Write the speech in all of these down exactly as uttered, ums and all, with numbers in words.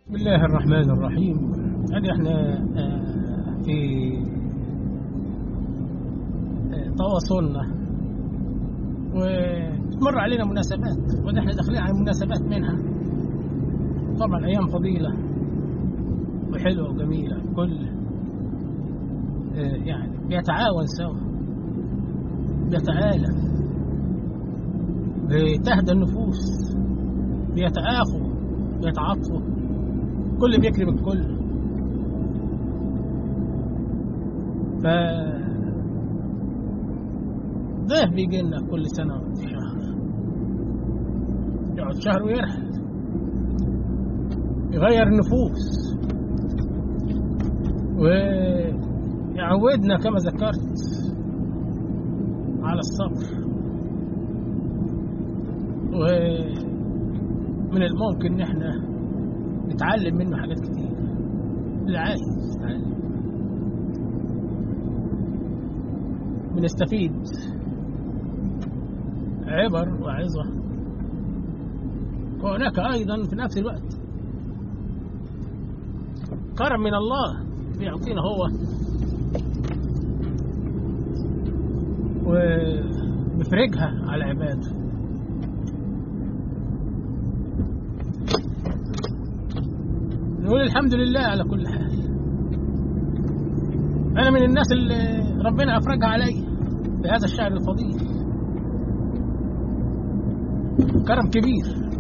بسم الله الرحمن الرحيم. يعني احنا آه، في آه، تواصلنا وتمر علينا مناسبات، ونحن داخلين على مناسبات منها طبعا أيام فضيلة وحلوة وجميلة. كل آه، يعني بيتعاون سوا، بيتآلف، بتهدى النفوس، بيتآخوا، بيتعاطفوا، كل بيكرم الكل. ف ضيف بيجي لنا كل سنة شهر، يقعد شهر ويرحل، يغير النفوس ويعودنا كما ذكرت على الصبر. ومن الممكن ان احنا نتعلم منه حاجات كتير، اللي عايز يتعلم بنستفيد عبر وعظة. وهناك أيضا في نفس الوقت كرم من الله بيعطينا هو، وبيفرجها على عباده. نقول الحمد لله على كل حال. أنا من الناس اللي ربنا أفرجها علي في هذا الشهر الفضيل، كرم كبير.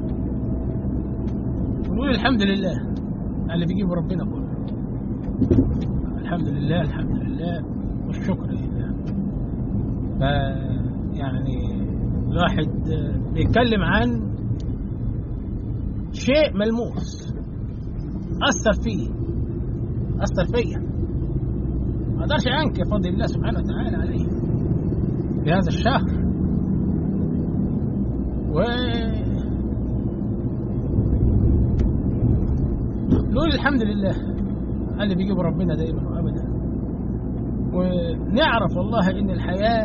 ونقول الحمد لله على اللي بيجيبه ربنا كله. الحمد لله الحمد لله والشكر لله. ف يعني الواحد بيتكلم عن شيء ملموس أثر فيه، أثر فيا، ما أقدرش أنكر فضل الله سبحانه وتعالى عليه في هذا الشهر. و نقول الحمد لله اللي بيجيب ربنا دائما وأبدا. ونعرف والله إن الحياة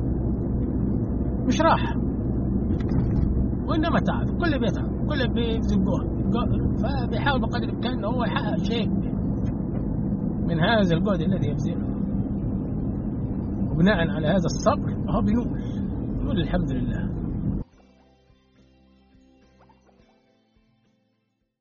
مش راحة، وإنما تعب. كل بيتعب، كل بيبذل جهد، فبيحاول بقدر الإمكان إن هو يحقق شيء من هذا الجهد الذي يبذله. وبناء على هذا الصبر فهو بنقول نقول الحمد لله.